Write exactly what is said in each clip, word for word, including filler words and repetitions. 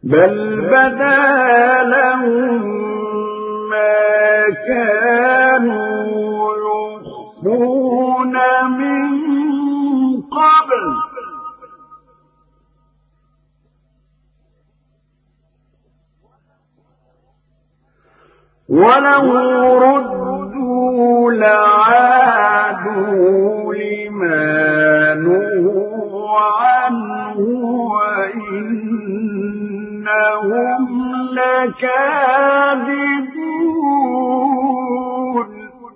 بل بدا لهم ما كانوا يخفون من قبل ولو ردوا لعادوا لما نهوا عنه وإنهم لكاذبون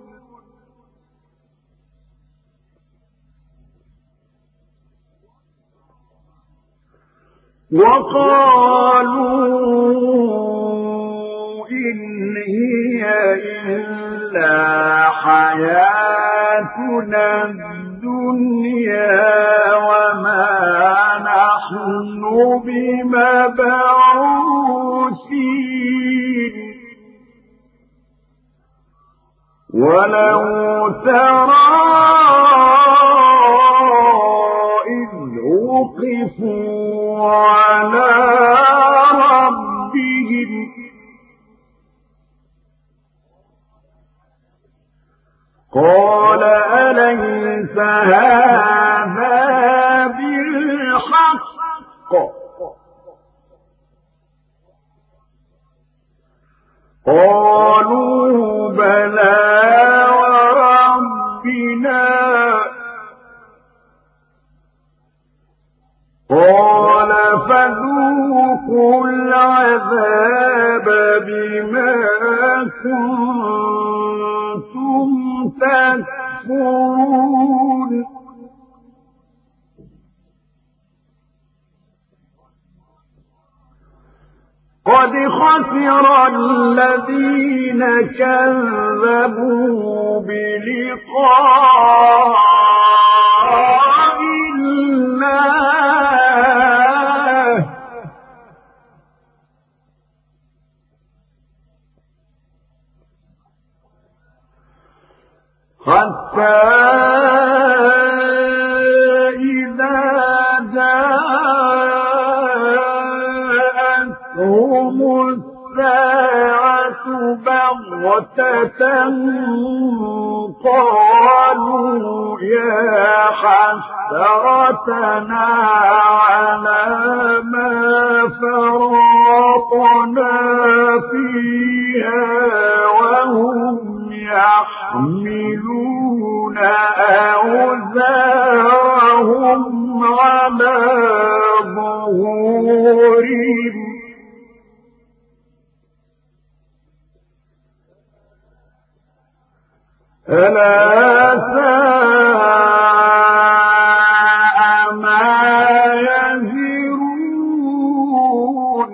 وقالوا إن هي إلا حياتنا الدنيا وما نحن بمبعوثين ولو ترى إذ وقفوا على ربهم قال أليس هذا بالحق قالوا بلى وربنا قال فذوقوا العذاب بما كنتم تكفرون قد خسر الذين كذبوا بلقاء الله حتى إذا جاءتهم الساعة بغتة قالوا يا حسرتنا على ما فرطنا فيها وهم يحملون أوزارهم على ظهورهم ألا ساء ما يزرون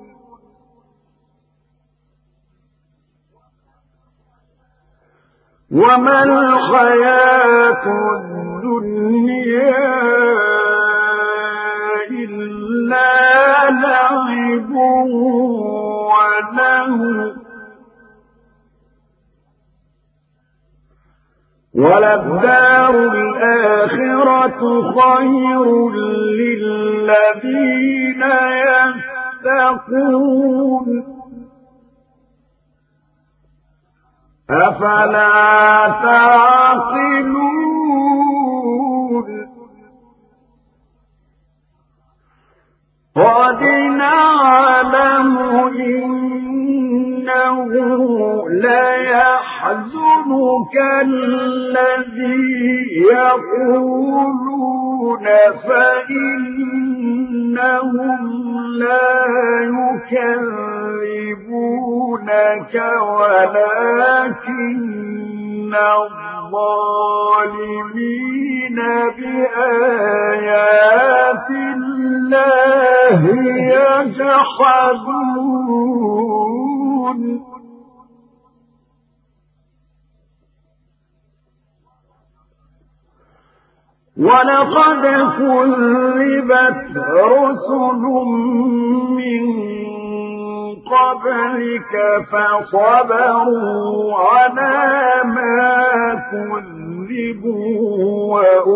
وما الحياة الدنيا إلا لعب ولهو وللدار الآخرة خير للذين يتقون أفلا تعقلون قد نعلم إنه ليحزنك الذي يقولون فإنهم لا يكذبونك ولكن الظالمين بآيات الله يجحدون ولقد كذبت رسل من قبلك فصبروا على ما كذبوا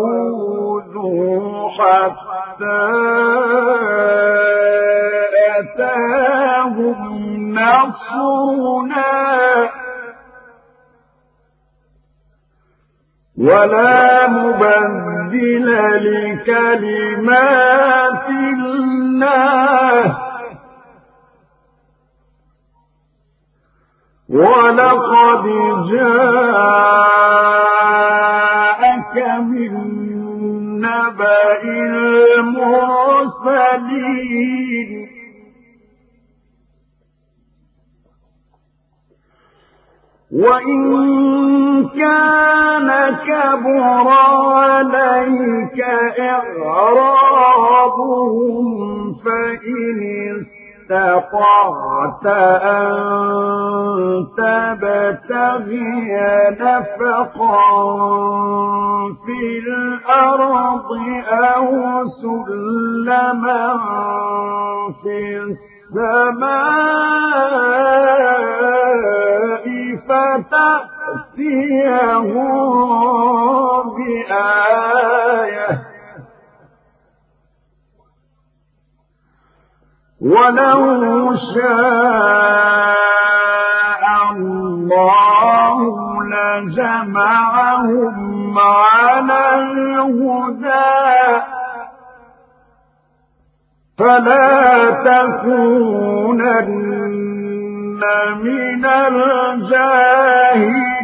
وأوذوا حتى أتاهم نصرنا ولا مبدل لكلمات الله ولقد جاءك من نبأ المرسلين وإن كان كبر عليك إعرابهم فإن استطعت أن تبتغي نفقا في الأرض أو سلما في السماء فتأتيهم بآية ولو شاء الله لجمعهم على الهدى فلا تكونن من الجاهلين